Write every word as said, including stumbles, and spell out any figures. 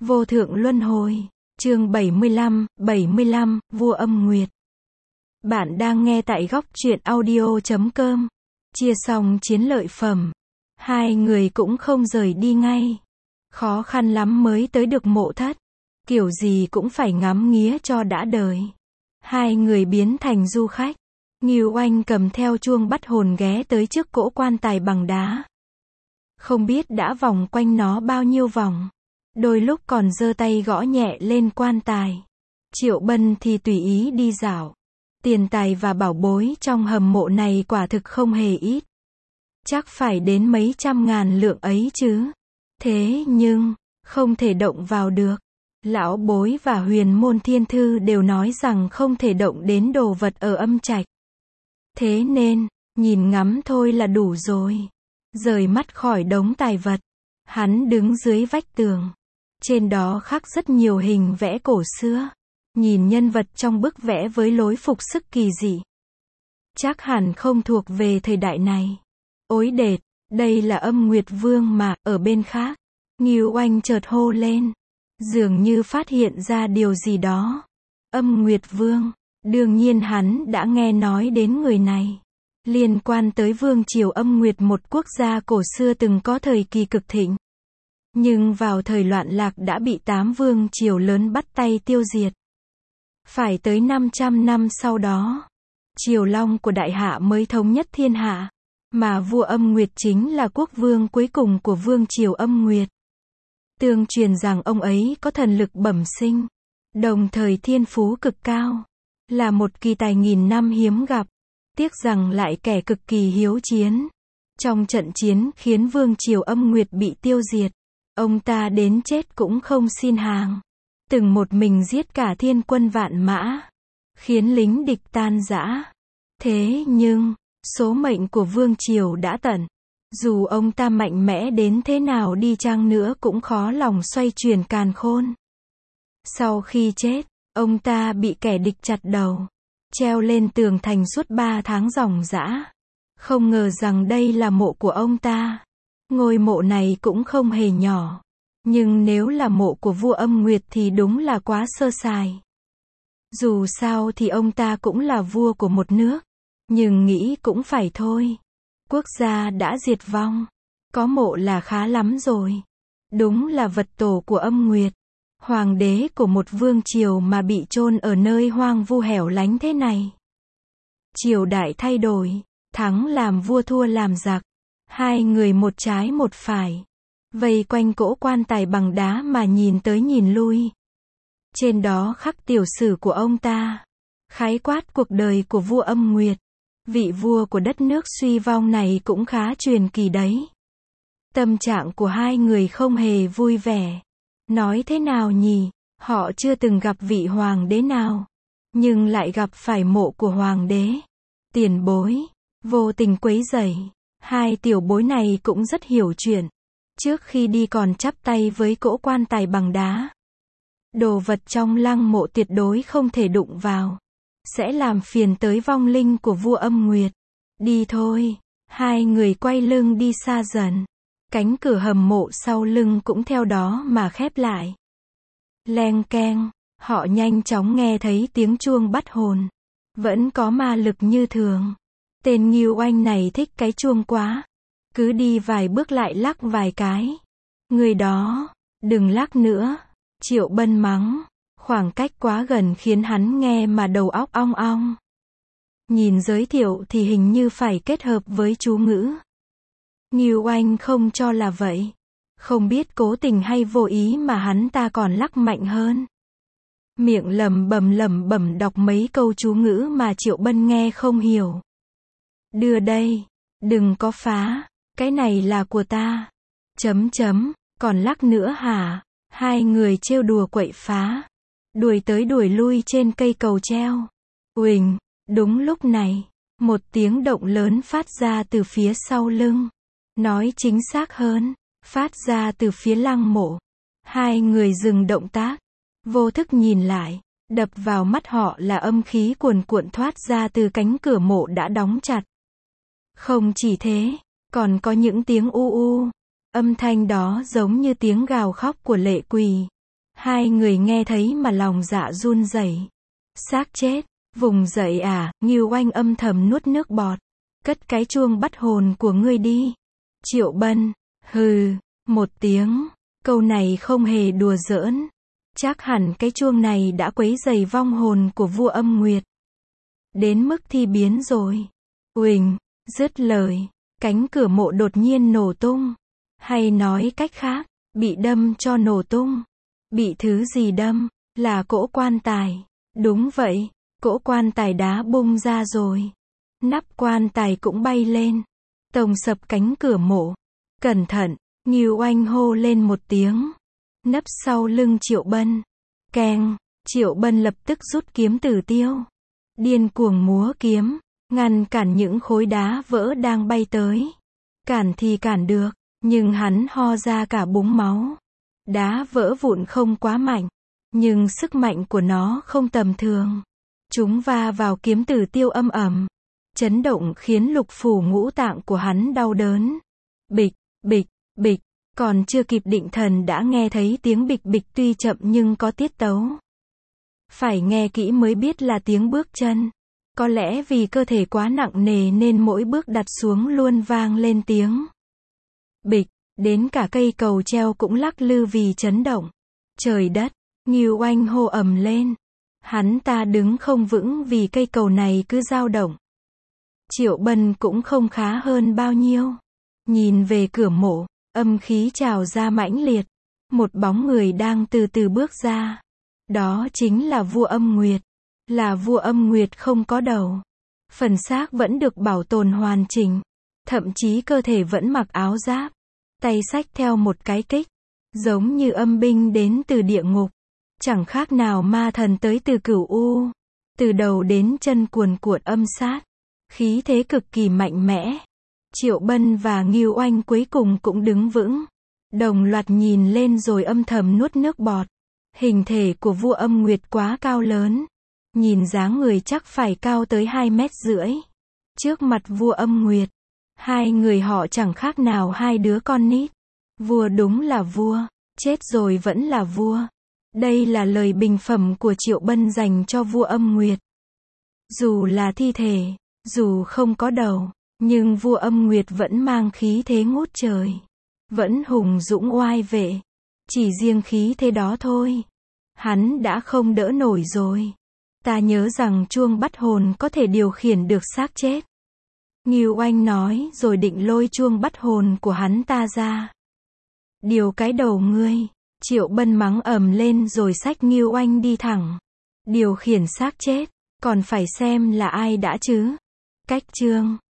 Vô thượng luân hồi. Chương bảy mươi lăm, bảy mươi lăm, Vua Âm Nguyệt. Bạn đang nghe tại góc truyện audio chấm com. Chia xong chiến lợi phẩm, hai người cũng không rời đi ngay. Khó khăn lắm mới tới được mộ thất. Kiểu gì cũng phải ngắm nghía cho đã đời. Hai người biến thành du khách. Ngưu Oanh cầm theo chuông bắt hồn ghé tới trước cỗ quan tài bằng đá. Không biết đã vòng quanh nó bao nhiêu vòng. Đôi lúc còn giơ tay gõ nhẹ lên quan tài. Triệu Bân thì tùy ý đi dạo. Tiền tài và bảo bối trong hầm mộ này quả thực không hề ít. Chắc phải đến mấy trăm ngàn lượng ấy chứ. Thế nhưng, không thể động vào được. Lão Bối và Huyền Môn Thiên Thư đều nói rằng không thể động đến đồ vật ở âm trạch. Thế nên, nhìn ngắm thôi là đủ rồi. Rời mắt khỏi đống tài vật. Hắn đứng dưới vách tường. Trên đó khắc rất nhiều hình vẽ cổ xưa. Nhìn nhân vật trong bức vẽ với lối phục sức kỳ dị. Chắc hẳn không thuộc về thời đại này. Ối đệt, đây là Âm Nguyệt Vương mà, ở bên khác. Ngưu Oanh chợt hô lên. Dường như phát hiện ra điều gì đó. Âm Nguyệt Vương, đương nhiên hắn đã nghe nói đến người này. Liên quan tới Vương triều Âm Nguyệt, một quốc gia cổ xưa từng có thời kỳ cực thịnh. Nhưng vào thời loạn lạc đã bị tám vương triều lớn bắt tay tiêu diệt. Phải tới năm trăm năm sau đó, Triều Long của Đại Hạ mới thống nhất thiên hạ. Mà vua Âm Nguyệt chính là quốc vương cuối cùng của Vương triều Âm Nguyệt. Tương truyền rằng ông ấy có thần lực bẩm sinh, đồng thời thiên phú cực cao. Là một kỳ tài nghìn năm hiếm gặp. Tiếc rằng lại kẻ cực kỳ hiếu chiến. Trong trận chiến khiến Vương triều Âm Nguyệt bị tiêu diệt, ông ta đến chết cũng không xin hàng. Từng một mình giết cả thiên quân vạn mã, khiến lính địch tan rã. Thế nhưng, số mệnh của Vương triều đã tận. Dù ông ta mạnh mẽ đến thế nào đi chăng nữa cũng khó lòng xoay chuyển càn khôn. Sau khi chết, ông ta bị kẻ địch chặt đầu, treo lên tường thành suốt ba tháng ròng rã. Không ngờ rằng đây là mộ của ông ta. Ngôi mộ này cũng không hề nhỏ. Nhưng nếu là mộ của vua Âm Nguyệt thì đúng là quá sơ sài. Dù sao thì ông ta cũng là vua của một nước. Nhưng nghĩ cũng phải thôi. Quốc gia đã diệt vong. Có mộ là khá lắm rồi. Đúng là vật tổ của Âm Nguyệt. Hoàng đế của một vương triều mà bị chôn ở nơi hoang vu hẻo lánh thế này. Triều đại thay đổi. Thắng làm vua, thua làm giặc. Hai người một trái một phải. Vây quanh cỗ quan tài bằng đá mà nhìn tới nhìn lui. Trên đó khắc tiểu sử của ông ta. Khái quát cuộc đời của vua Âm Nguyệt. Vị vua của đất nước suy vong này cũng khá truyền kỳ đấy. Tâm trạng của hai người không hề vui vẻ. Nói thế nào nhỉ? Họ chưa từng gặp vị hoàng đế nào. Nhưng lại gặp phải mộ của hoàng đế. Tiền bối. Vô tình quấy rầy. Hai tiểu bối này cũng rất hiểu chuyện. Trước khi đi còn chắp tay với cỗ quan tài bằng đá. Đồ vật trong lăng mộ tuyệt đối không thể đụng vào. Sẽ làm phiền tới vong linh của vua Âm Nguyệt. Đi thôi. Hai người quay lưng đi xa dần. Cánh cửa hầm mộ sau lưng cũng theo đó mà khép lại. Leng keng. Họ nhanh chóng nghe thấy tiếng chuông bắt hồn. Vẫn có ma lực như thường. Tên Ngưu Oanh này thích cái chuông quá. Cứ đi vài bước lại lắc vài cái. Người đó, đừng lắc nữa. Triệu Bân mắng. Khoảng cách quá gần khiến hắn nghe mà đầu óc ong ong. Nhìn giới thiệu thì hình như phải kết hợp với chú ngữ. Ngưu Oanh không cho là vậy. Không biết cố tình hay vô ý mà hắn ta còn lắc mạnh hơn. Miệng lẩm bẩm lẩm bẩm đọc mấy câu chú ngữ mà Triệu Bân nghe không hiểu. Đưa đây. Đừng có phá. Cái này là của ta. Chấm chấm. Còn lắc nữa hả? Hai người trêu đùa quậy phá. Đuổi tới đuổi lui trên cây cầu treo. Uỳnh. Đúng lúc này, một tiếng động lớn phát ra từ phía sau lưng. Nói chính xác hơn, phát ra từ phía lăng mộ. Hai người dừng động tác. Vô thức nhìn lại. Đập vào mắt họ là âm khí cuồn cuộn thoát ra từ cánh cửa mộ đã đóng chặt. Không chỉ thế, còn có những tiếng u u. Âm thanh đó giống như tiếng gào khóc của lệ quỷ. Hai người nghe thấy mà lòng dạ run rẩy. Xác chết, vùng dậy à, Ngưu Oanh âm thầm nuốt nước bọt. Cất cái chuông bắt hồn của ngươi đi. Triệu Bân, hừ, một tiếng, câu này không hề đùa giỡn. Chắc hẳn cái chuông này đã quấy rầy vong hồn của vua âm nguyệt. Đến mức thi biến rồi. Uỳnh, dứt lời, cánh cửa mộ đột nhiên nổ tung. Hay nói cách khác, bị đâm cho nổ tung. Bị thứ gì đâm? Là cỗ quan tài. Đúng vậy, cỗ quan tài đá bung ra rồi. Nắp quan tài cũng bay lên. Tông sập cánh cửa mộ. Cẩn thận, Ngưu Oanh hô lên một tiếng. Nấp sau lưng Triệu Bân. Keng, Triệu Bân lập tức rút kiếm tử tiêu. Điên cuồng múa kiếm, ngăn cản những khối đá vỡ đang bay tới. Cản thì cản được, nhưng hắn ho ra cả búng máu. Đá vỡ vụn không quá mạnh, nhưng sức mạnh của nó không tầm thường. Chúng va vào kiếm tử tiêu âm ầm, chấn động khiến lục phủ ngũ tạng của hắn đau đớn. Bịch, bịch, bịch, còn chưa kịp định thần đã nghe thấy tiếng bịch bịch tuy chậm nhưng có tiết tấu. Phải nghe kỹ mới biết là tiếng bước chân. Có lẽ vì cơ thể quá nặng nề nên mỗi bước đặt xuống luôn vang lên tiếng bịch, đến cả cây cầu treo cũng lắc lư vì chấn động. Trời đất, Ngưu Oanh hô ầm lên. Hắn ta đứng không vững vì cây cầu này cứ dao động. Triệu Bân cũng không khá hơn bao nhiêu. Nhìn về cửa mộ, âm khí trào ra mãnh liệt. Một bóng người đang từ từ bước ra. Đó chính là vua âm nguyệt. Là vua âm nguyệt không có đầu. Phần xác vẫn được bảo tồn hoàn chỉnh. Thậm chí cơ thể vẫn mặc áo giáp. Tay xách theo một cái kích. Giống như âm binh đến từ địa ngục. Chẳng khác nào ma thần tới từ cửu u. Từ đầu đến chân cuồn cuộn âm sát. Khí thế cực kỳ mạnh mẽ. Triệu Bân và Ngưu Oanh cuối cùng cũng đứng vững. Đồng loạt nhìn lên rồi âm thầm nuốt nước bọt. Hình thể của vua âm nguyệt quá cao lớn. Nhìn dáng người chắc phải cao tới hai mét rưỡi. Trước mặt vua âm nguyệt, hai người họ chẳng khác nào hai đứa con nít. Vua đúng là vua, chết rồi vẫn là vua. Đây là lời bình phẩm của Triệu Bân dành cho vua âm nguyệt. Dù là thi thể, dù không có đầu, nhưng vua âm nguyệt vẫn mang khí thế ngút trời. Vẫn hùng dũng oai vệ. Chỉ riêng khí thế đó thôi, hắn đã không đỡ nổi rồi. Ta nhớ rằng chuông bắt hồn có thể điều khiển được xác chết. Ngưu Oanh nói rồi định lôi chuông bắt hồn của hắn ta ra. Điều cái đầu ngươi. Triệu Bân mắng ầm lên rồi xách Ngưu Oanh đi thẳng. Điều khiển xác chết, còn phải xem là ai đã chứ. Cách chương